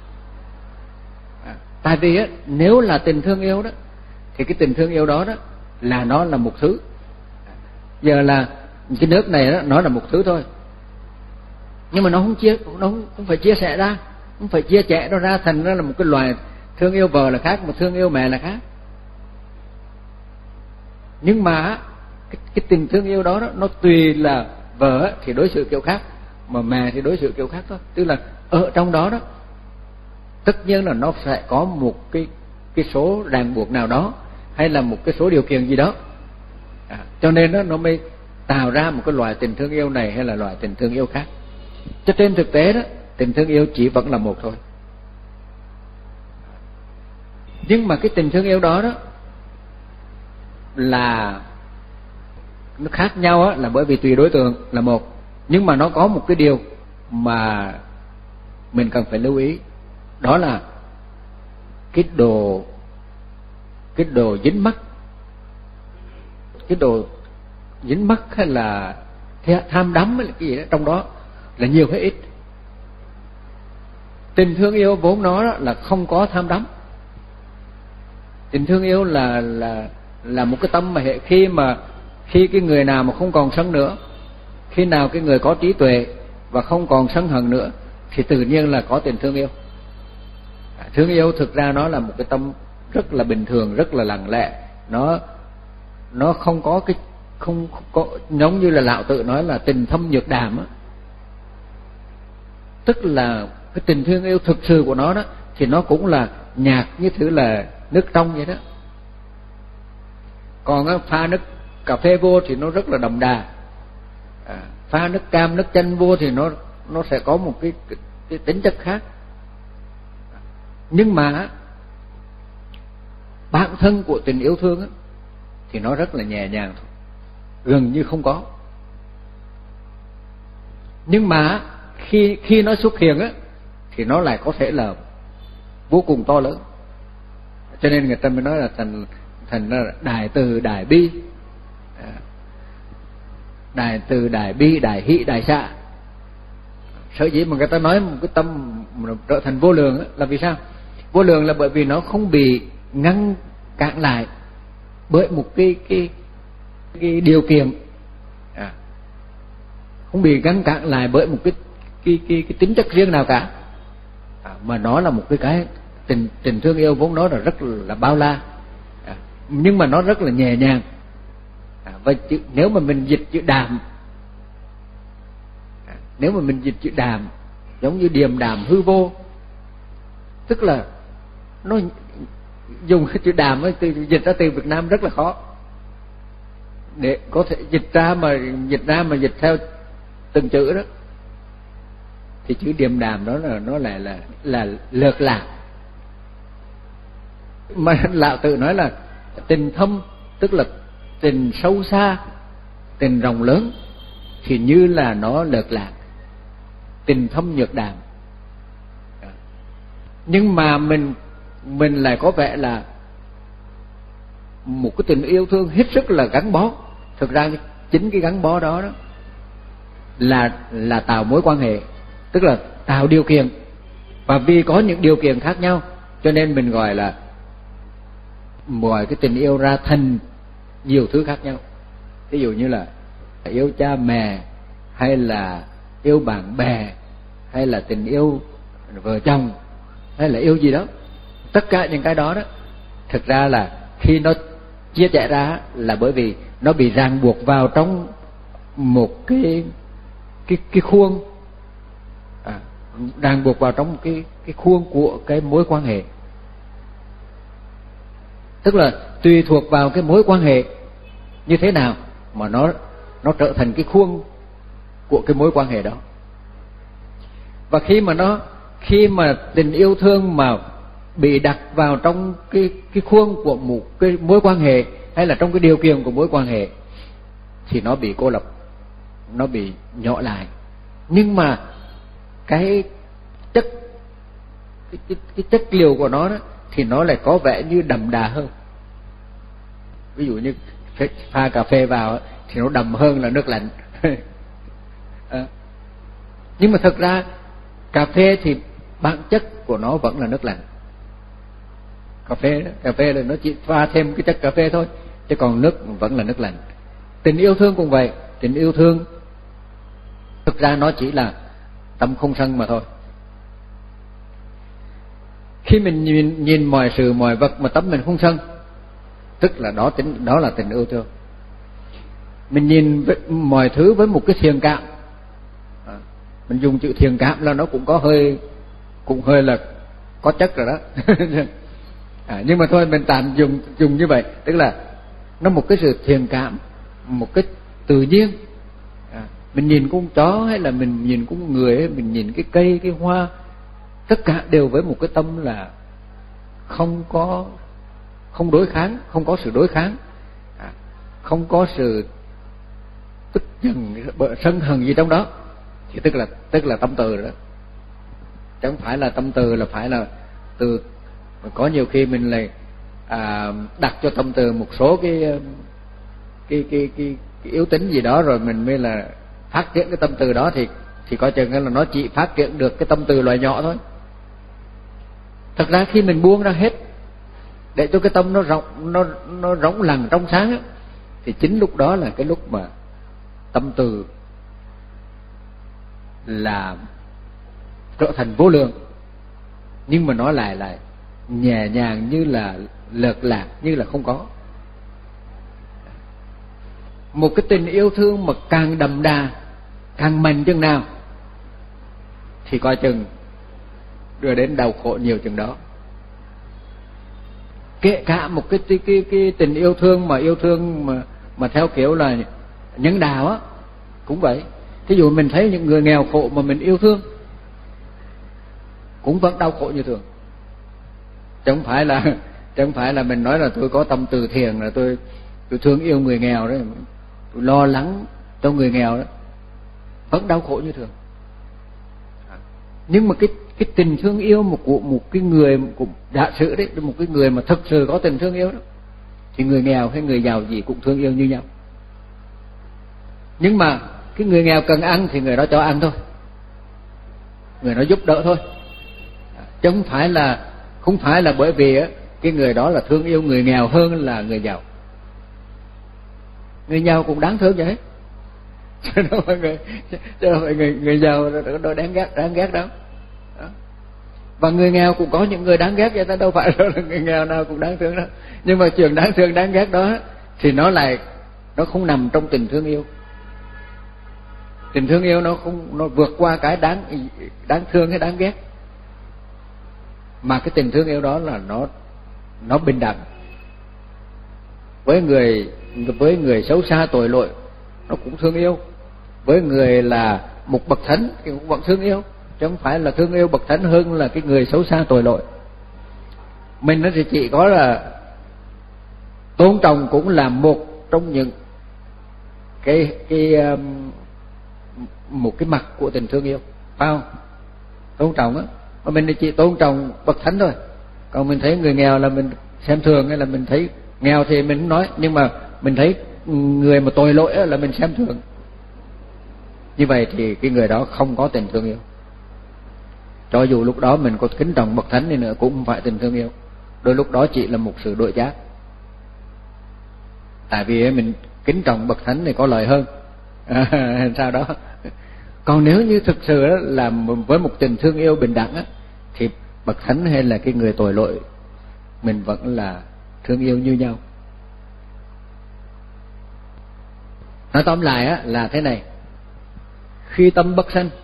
Speaker 1: À, tại vì á, nếu là tình thương yêu đó, thì cái tình thương yêu đó đó là nó là một thứ. Giờ là cái nước này đó, nó là một thứ thôi, nhưng mà nó không chia, nó không, không phải chia sẻ ra, không phải chia sẻ nó ra thành nó là một cái loài. Thương yêu vợ là khác, mà thương yêu mẹ là khác. Nhưng mà cái, cái tình thương yêu đó, đó nó tùy là vợ thì đối xử kiểu khác, mà mẹ thì đối xử kiểu khác thôi. Tức là ở trong đó đó, tất nhiên là nó sẽ có một cái cái số ràng buộc nào đó, hay là một cái số điều kiện gì đó. À, cho nên đó, nó mới tạo ra một cái loại tình thương yêu này hay là loại tình thương yêu khác. Cho trên thực tế đó, tình thương yêu chỉ vẫn là một thôi. Nhưng mà cái tình thương yêu đó đó là nó khác nhau á, là bởi vì tùy đối tượng là một. Nhưng mà nó có một cái điều mà mình cần phải lưu ý, đó là cái đồ cái đồ dính mắc, cái đồ dính mắc hay là tham đắm hay là cái gì đó trong đó là nhiều hay ít. Tình thương yêu vốn nó đó là không có tham đắm. Tình thương yêu là là là một cái tâm mà hệ khi mà khi cái người nào mà không còn sân nữa, khi nào cái người có trí tuệ và không còn sân hận nữa, thì tự nhiên là có tình thương yêu. À, thương yêu thực ra nó là một cái tâm rất là bình thường, rất là lặng lẽ. Nó nó không có cái không có, giống như là Lão Tử nói là tình thâm nhược đàm á, tức là cái tình thương yêu thực sự của nó đó thì nó cũng là nhạt như thứ là nước trong vậy đó. Còn á, pha nước cà phê vô thì nó rất là đậm đà, à, pha nước cam nước chanh vô thì nó nó sẽ có một cái, cái, cái tính chất khác. Nhưng mà bản thân của tình yêu thương á, thì nó rất là nhẹ nhàng thôi, gần như không có. Nhưng mà khi khi nó xuất hiện á, thì nó lại có thể là vô cùng to lớn. Cho nên người ta mới nói là thành thành ra đại từ đại bi, đại từ đại bi, đại hỷ đại xả. Sở dĩ mà người ta nói một cái tâm trở thành vô lượng á, là vì sao? Vô lượng là bởi vì nó không bị ngăn cản lại bởi một cái cái cái điều kiện, à, không bị ngăn cản lại bởi một cái cái cái, cái tính chất riêng nào cả, à, mà nó là một cái cái tình tình thương yêu vốn nó là rất là bao la, à, nhưng mà nó rất là nhẹ nhàng. À, và chữ, nếu mà mình dịch chữ đàm, à, nếu mà mình dịch chữ đàm giống như điềm đàm hư vô, tức là nó dùng cái chữ đàm ấy, từ dịch ra từ Việt Nam rất là khó để có thể dịch ra, mà dịch ra mà dịch theo từng chữ đó thì chữ điềm đàm đó là nó lại là là lược lạc. Mà Lão Tử nói là tình thâm tức là tình sâu xa, tình rộng lớn, thì như là nó lợt lạc, tình thâm nhược đàm. Nhưng mà mình mình lại có vẻ là một cái tình yêu thương hết sức là gắn bó. Thực ra chính cái gắn bó đó, đó là là tạo mối quan hệ, tức là tạo điều kiện. Và vì có những điều kiện khác nhau cho nên mình gọi là gọi cái tình yêu ra thành nhiều thứ khác nhau. Ví dụ như là yêu cha mẹ, hay là yêu bạn bè, hay là tình yêu vợ chồng, hay là yêu gì đó. Tất cả những cái đó đó thực ra là khi nó chia sẻ ra là bởi vì nó bị ràng buộc vào trong một cái cái cái khuôn, à, ràng buộc vào trong cái cái khuôn của cái mối quan hệ. Tức là tùy thuộc vào cái mối quan hệ như thế nào mà nó nó trở thành cái khuôn của cái mối quan hệ đó. Và khi mà nó khi mà tình yêu thương mà bị đặt vào trong cái cái khuôn của một cái mối quan hệ, hay là trong cái điều kiện của mối quan hệ, thì nó bị cô lập, nó bị nhỏ lại. Nhưng mà cái chất cái, cái, cái chất liệu của nó đó, thì nó lại có vẻ như đậm đà hơn. Ví dụ như pha cà phê vào thì nó đậm hơn là nước lạnh. À, nhưng mà thật ra cà phê thì bản chất của nó vẫn là nước lạnh. Cà phê đó, cà phê là nó chỉ pha thêm cái chất cà phê thôi, chứ còn nước vẫn là nước lạnh. Tình yêu thương cũng vậy. Tình yêu thương thực ra nó chỉ là tâm không sân mà thôi. Khi mình nhìn, nhìn mọi sự mọi vật mà tâm mình không sân, tức là đó tính đó là tình yêu thương. Mình nhìn với, mọi thứ với một cái thiện cảm. À, mình dùng chữ thiện cảm là nó cũng có hơi cũng hơi là có chất rồi đó. À, nhưng mà thôi mình tạm dùng dùng như vậy, tức là nó một cái sự thiện cảm, một cái tự nhiên. À, mình nhìn con chó, hay là mình nhìn con người, hay mình nhìn cái cây, cái hoa, tất cả đều với một cái tâm là không có không đối kháng, không có sự đối kháng, à, không có sự tức giận, sân hận gì trong đó, thì tức là tức là tâm từ đó. Chứ không phải là tâm từ là phải là từ. Có nhiều khi mình lại à, đặt cho tâm từ một số cái cái, cái cái cái yếu tính gì đó, rồi mình mới là phát triển cái tâm từ đó, thì thì coi chừng là nó chỉ phát triển được cái tâm từ loại nhỏ thôi. Thật ra khi mình buông ra hết để cho cái tâm nó rộng, nó nó rỗng lặng trong sáng á, thì chính lúc đó là cái lúc mà tâm từ là trở thành vô lượng, nhưng mà nó lại lại nhẹ nhàng, như là lợt lạc, như là không có. Một cái tình yêu thương mà càng đậm đà, càng mạnh chừng nào, thì coi chừng đưa đến đau khổ nhiều chừng đó. Kể cả một cái cái cái, cái tình yêu thương mà yêu thương mà mà theo kiểu là nhân đạo á, cũng vậy. Ví dụ mình thấy những người nghèo khổ mà mình yêu thương, cũng vẫn đau khổ như thường. Chứ không phải là chứ không phải là mình nói là tôi có tâm từ thiện, là tôi tôi thương yêu người nghèo đấy, tôi lo lắng cho người nghèo đó, vẫn đau khổ như thường. Nhưng mà cái cái tình thương yêu một của một cái người, cũng giả sử đấy, một cái người mà thực sự có tình thương yêu đó, thì người nghèo hay người giàu gì cũng thương yêu như nhau. Nhưng mà cái người nghèo cần ăn thì người đó cho ăn thôi, người đó giúp đỡ thôi, chứ không phải là không phải là bởi vì cái người đó là thương yêu người nghèo hơn là người giàu. Người giàu cũng đáng thương vậy, chứ đâu phải người chứ đâu phải người người giàu đó đáng ghét đáng ghét đâu. Đó. Và người nghèo cũng có những người đáng ghét vậy, ta đâu phải là người nghèo nào cũng đáng thương đâu. Nhưng mà chuyện đáng thương đáng ghét đó thì nó lại nó không nằm trong tình thương yêu. Tình thương yêu nó không nó vượt qua cái đáng đáng thương hay đáng ghét, mà cái tình thương yêu đó là nó nó bình đẳng. Với người với người xấu xa tội lỗi nó cũng thương yêu, với người là một bậc thánh thì cũng vẫn thương yêu, chứ không phải là thương yêu bậc thánh hơn là cái người xấu xa tội lỗi. Mình nó thì chỉ có là Tôn trọng cũng là một trong những cái cái một cái mặt của tình thương yêu, phải không? Tôn trọng á, mà mình chỉ tôn trọng bậc thánh thôi. Còn mình thấy người nghèo là mình xem thường, hay là mình thấy nghèo thì mình không nói, nhưng mà mình thấy người mà tội lỗi là mình xem thường. Như vậy thì cái người đó không có tình thương yêu. Cho dù lúc đó mình có kính trọng bậc thánh đi nữa cũng không phải tình thương yêu. Đôi lúc đó chỉ là một sự đổi giác. Tại vì mình kính trọng bậc thánh thì có lợi hơn à, sao đó. Còn nếu như thực sự là với một tình thương yêu bình đẳng á, thì bậc thánh hay là cái người tội lỗi mình vẫn là thương yêu như nhau. Nói tóm lại á, là thế này: khi tâm bất sanh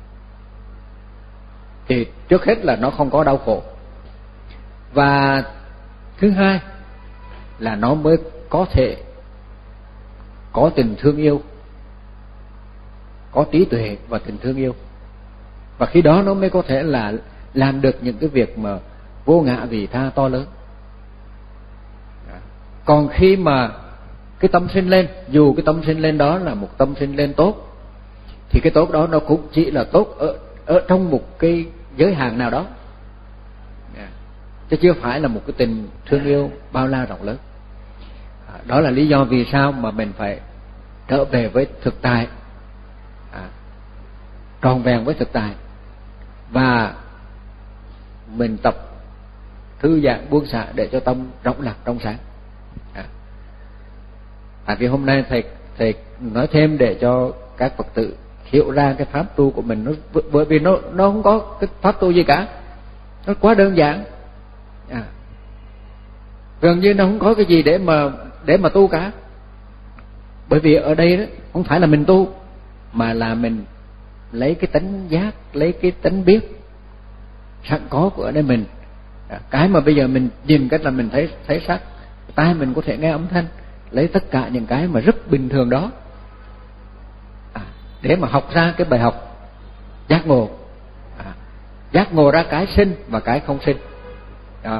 Speaker 1: thì trước hết là nó không có đau khổ, và thứ hai là nó mới có thể có tình thương yêu, có trí tuệ và tình thương yêu. Và khi đó nó mới có thể là làm được những cái việc mà vô ngã vị tha to lớn. Còn khi mà cái tâm sinh lên, dù cái tâm sinh lên đó là một tâm sinh lên tốt, thì cái tốt đó nó cũng chỉ là tốt ở, ở trong một cái giới hạn nào đó, chứ chưa phải là một cái tình thương yêu bao la rộng lớn. Đó là lý do vì sao mà mình phải trở về với thực tại, à, tròn vẹn với thực tại, và mình tập thư giãn buông xả để cho tâm rộng lạc trong sáng. À, tại vì hôm nay thầy thầy nói thêm để cho các Phật tử hiểu ra cái pháp tu của mình, nó bởi vì nó nó không có cái pháp tu gì cả, nó quá đơn giản. À, gần như nó không có cái gì để mà để mà tu cả. Bởi vì ở đây đó không phải là mình tu, mà là mình lấy cái tánh giác, lấy cái tánh biết sẵn có của ở đây mình. Cái mà bây giờ mình nhìn cách là mình thấy thấy sắc, tai mình có thể nghe âm thanh, lấy tất cả những cái mà rất bình thường đó, à, để mà học ra cái bài học giác ngộ, à, giác ngộ ra cái sinh và cái không sinh. À,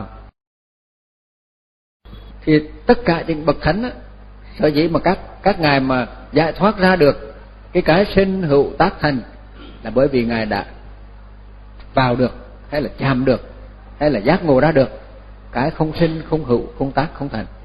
Speaker 1: thì tất cả những bậc thánh á, sở dĩ mà các các ngài mà giải thoát ra được cái cái sinh hữu tác thành là bởi vì ngài đã vào được, hay là chạm được, hay là giác ngộ ra được cái không sinh, không hữu, không tác, không thành.